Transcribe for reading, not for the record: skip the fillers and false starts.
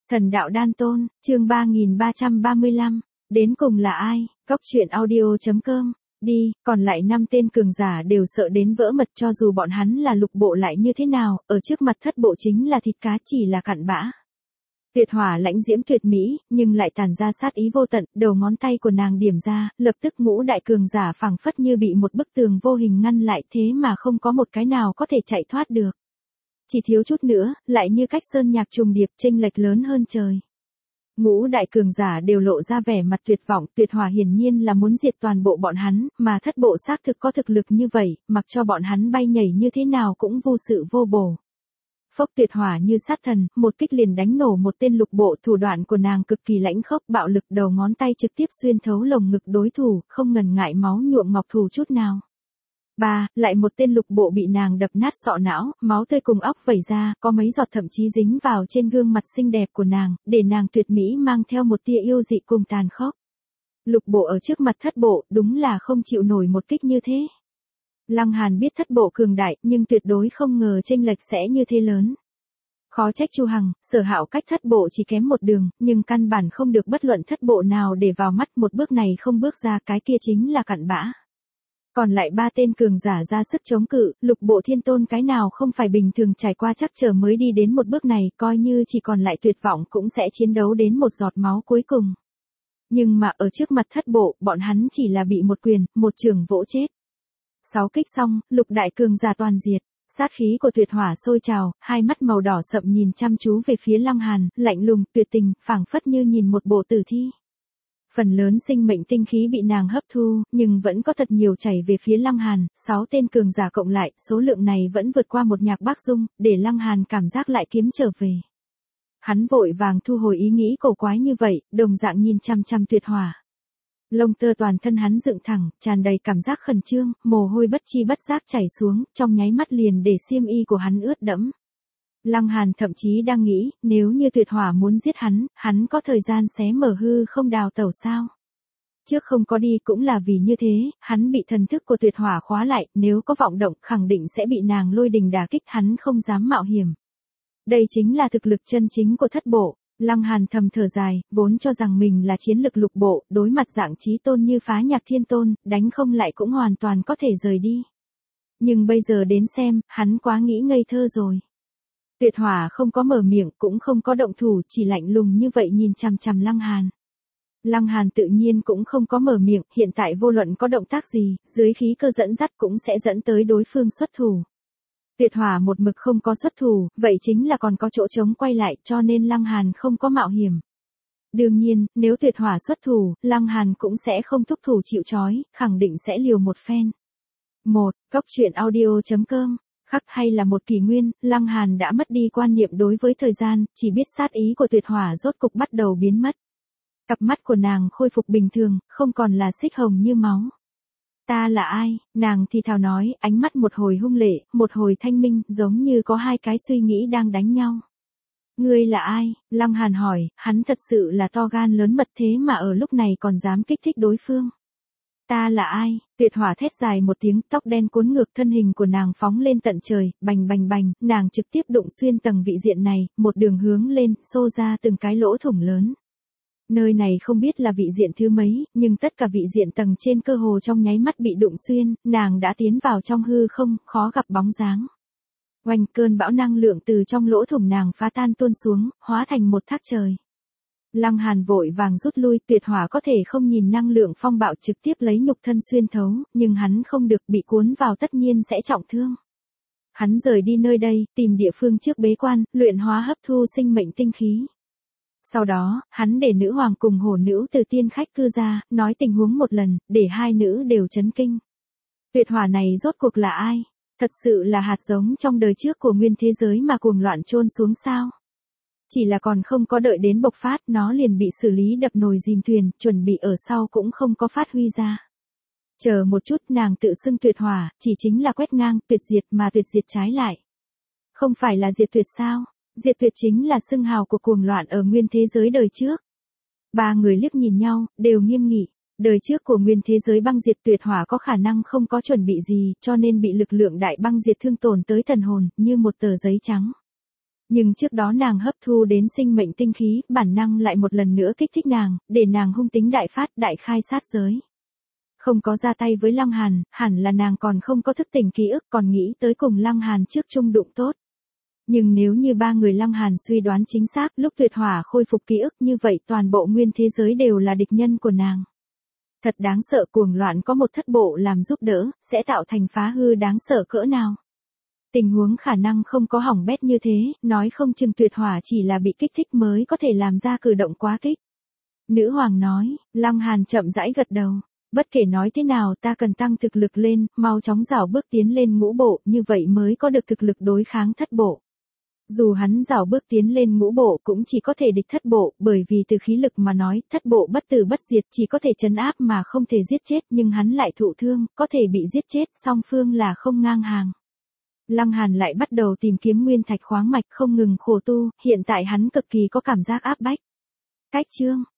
Thần đạo đan tôn, chương 3335, đến cùng là ai, Cóc truyện audio.com, đi, còn lại 5 tên cường giả đều sợ đến vỡ mật cho dù bọn hắn là lục bộ lại như thế nào, ở trước mặt thất bộ chính là thịt cá chỉ là cặn bã. Tuyệt hỏa lãnh diễm tuyệt mỹ, nhưng lại tản ra sát ý vô tận, đầu ngón tay của nàng điểm ra, lập tức ngũ đại cường giả phảng phất như bị một bức tường vô hình ngăn lại thế mà không có một cái nào có thể chạy thoát được. Chỉ thiếu chút nữa, lại như cách sơn nhạc trùng điệp chênh lệch lớn hơn trời. Ngũ đại cường giả đều lộ ra vẻ mặt tuyệt vọng, tuyệt hỏa hiển nhiên là muốn diệt toàn bộ bọn hắn, mà thất bộ xác thực có thực lực như vậy, mặc cho bọn hắn bay nhảy như thế nào cũng vô sự vô bổ. Phốc, tuyệt hỏa như sát thần, một kích liền đánh nổ một tên lục bộ, thủ đoạn của nàng cực kỳ lãnh khốc, bạo lực, đầu ngón tay trực tiếp xuyên thấu lồng ngực đối thủ, không ngần ngại máu nhuộm ngọc thù chút nào. Lại một tên lục bộ bị nàng đập nát sọ não, máu tươi cùng óc vẩy ra, có mấy giọt thậm chí dính vào trên gương mặt xinh đẹp của nàng, để nàng tuyệt mỹ mang theo một tia yêu dị cùng tàn khốc. Lục bộ ở trước mặt thất bộ, đúng là không chịu nổi một kích như thế. Lăng Hàn biết thất bộ cường đại, nhưng tuyệt đối không ngờ chênh lệch sẽ như thế lớn. Khó trách Chu Hằng, Sở Hạo cách thất bộ chỉ kém một đường, nhưng căn bản không được bất luận thất bộ nào để vào mắt, một bước này không bước ra cái kia chính là cặn bã. Còn lại 3 tên cường giả ra sức chống cự, lục bộ thiên tôn cái nào không phải bình thường trải qua chắc trở mới đi đến một bước này, coi như chỉ còn lại tuyệt vọng cũng sẽ chiến đấu đến một giọt máu cuối cùng. Nhưng mà ở trước mặt thất bộ, bọn hắn chỉ là bị một quyền, một chưởng vỗ chết. 6 kích xong, lục đại cường giả toàn diệt, sát khí của tuyệt hỏa sôi trào, hai mắt màu đỏ sậm nhìn chăm chú về phía Lăng Hàn, lạnh lùng, tuyệt tình, phảng phất như nhìn một bộ tử thi. Phần lớn sinh mệnh tinh khí bị nàng hấp thu, nhưng vẫn có thật nhiều chảy về phía Lăng Hàn, 6 tên cường giả cộng lại, số lượng này vẫn vượt qua một Nhạc Bác Dung, để Lăng Hàn cảm giác lại kiếm trở về. Hắn vội vàng thu hồi ý nghĩ cổ quái như vậy, đồng dạng nhìn chăm chăm tuyệt hỏa. Lông tơ toàn thân hắn dựng thẳng, tràn đầy cảm giác khẩn trương, mồ hôi bất chi bất giác chảy xuống, trong nháy mắt liền để xiêm y của hắn ướt đẫm. Lăng Hàn thậm chí đang nghĩ, nếu như tuyệt hỏa muốn giết hắn có thời gian xé mở hư không đào tẩu sao? Trước không có đi cũng là vì như thế, hắn bị thần thức của tuyệt hỏa khóa lại, nếu có vọng động khẳng định sẽ bị nàng lôi đình đả kích, hắn không dám mạo hiểm. Đây chính là thực lực chân chính của thất bộ. Lăng Hàn thầm thở dài, vốn cho rằng mình là chiến lực lục bộ, đối mặt dạng chí tôn như Phá Nhạc Thiên Tôn, đánh không lại cũng hoàn toàn có thể rời đi. Nhưng bây giờ đến xem, hắn quá nghĩ ngây thơ rồi. Tuyệt hỏa không có mở miệng, cũng không có động thủ, chỉ lạnh lùng như vậy nhìn chằm chằm Lăng Hàn. Lăng Hàn tự nhiên cũng không có mở miệng, hiện tại vô luận có động tác gì, dưới khí cơ dẫn dắt cũng sẽ dẫn tới đối phương xuất thủ. Tuyệt hỏa một mực không có xuất thủ, vậy chính là còn có chỗ trống quay lại, cho nên Lăng Hàn không có mạo hiểm. Đương nhiên, nếu tuyệt hỏa xuất thủ, Lăng Hàn cũng sẽ không thúc thủ chịu trói, khẳng định sẽ liều một phen. Cóc truyện audio.com, khắc hay là một kỷ nguyên, Lăng Hàn đã mất đi quan niệm đối với thời gian, chỉ biết sát ý của tuyệt hỏa rốt cục bắt đầu biến mất. Cặp mắt của nàng khôi phục bình thường, không còn là xích hồng như máu. Ta là ai? Nàng thì thào nói, ánh mắt một hồi hung lệ, một hồi thanh minh, giống như có hai cái suy nghĩ đang đánh nhau. Ngươi là ai? Lăng Hàn hỏi, hắn thật sự là to gan lớn mật thế mà ở lúc này còn dám kích thích đối phương. Ta là ai? Tuyệt hỏa thét dài một tiếng, tóc đen cuốn ngược, thân hình của nàng phóng lên tận trời, bành bành bành, nàng trực tiếp đụng xuyên tầng vị diện này, một đường hướng lên, xô ra từng cái lỗ thủng lớn. Nơi này không biết là vị diện thứ mấy, nhưng tất cả vị diện tầng trên cơ hồ trong nháy mắt bị đụng xuyên, nàng đã tiến vào trong hư không, khó gặp bóng dáng. Oanh, cơn bão năng lượng từ trong lỗ thủng nàng phá tan tuôn xuống, hóa thành một thác trời. Lăng Hàn vội vàng rút lui, tuyệt hỏa có thể không nhìn năng lượng phong bạo trực tiếp lấy nhục thân xuyên thấu, nhưng hắn không được, bị cuốn vào tất nhiên sẽ trọng thương. Hắn rời đi nơi đây, tìm địa phương trước bế quan, luyện hóa hấp thu sinh mệnh tinh khí. Sau đó, hắn để nữ hoàng cùng hổ nữ từ tiên khách cư ra, nói tình huống một lần, để hai nữ đều chấn kinh. Tuyệt hỏa này rốt cuộc là ai? Thật sự là hạt giống trong đời trước của nguyên thế giới mà cuồng loạn chôn xuống sao? Chỉ là còn không có đợi đến bộc phát, nó liền bị xử lý đập nồi dìm thuyền, chuẩn bị ở sau cũng không có phát huy ra. Chờ một chút, nàng tự xưng tuyệt hỏa, chỉ chính là quét ngang, tuyệt diệt mà tuyệt diệt trái lại. Không phải là diệt tuyệt sao? Diệt tuyệt chính là xưng hào của cuồng loạn ở nguyên thế giới đời trước. 3 người liếc nhìn nhau, đều nghiêm nghị. Đời trước của nguyên thế giới băng diệt tuyệt hỏa có khả năng không có chuẩn bị gì, cho nên bị lực lượng đại băng diệt thương tổn tới thần hồn, như một tờ giấy trắng. Nhưng trước đó nàng hấp thu đến sinh mệnh tinh khí, bản năng lại một lần nữa kích thích nàng, để nàng hung tính đại phát, đại khai sát giới. Không có ra tay với Lăng Hàn, hẳn là nàng còn không có thức tỉnh ký ức, còn nghĩ tới cùng Lăng Hàn trước chung đụng tốt. Nhưng nếu như ba người Lăng Hàn suy đoán chính xác, lúc Tuyệt Hỏa khôi phục ký ức như vậy toàn bộ nguyên thế giới đều là địch nhân của nàng. Thật đáng sợ, cuồng loạn có một thất bộ làm giúp đỡ, sẽ tạo thành phá hư đáng sợ cỡ nào. Tình huống khả năng không có hỏng bét như thế, nói không chừng Tuyệt Hỏa chỉ là bị kích thích mới có thể làm ra cử động quá kích. Nữ hoàng nói, Lăng Hàn chậm rãi gật đầu. Bất kể nói thế nào ta cần tăng thực lực lên, mau chóng rảo bước tiến lên ngũ bộ, như vậy mới có được thực lực đối kháng thất bộ. Dù hắn rảo bước tiến lên ngũ bộ cũng chỉ có thể địch thất bộ, bởi vì từ khí lực mà nói, thất bộ bất tử bất diệt chỉ có thể trấn áp mà không thể giết chết, nhưng hắn lại thụ thương, có thể bị giết chết, song phương là không ngang hàng. Lăng Hàn lại bắt đầu tìm kiếm nguyên thạch khoáng mạch, không ngừng khổ tu, hiện tại hắn cực kỳ có cảm giác áp bách. Cách chương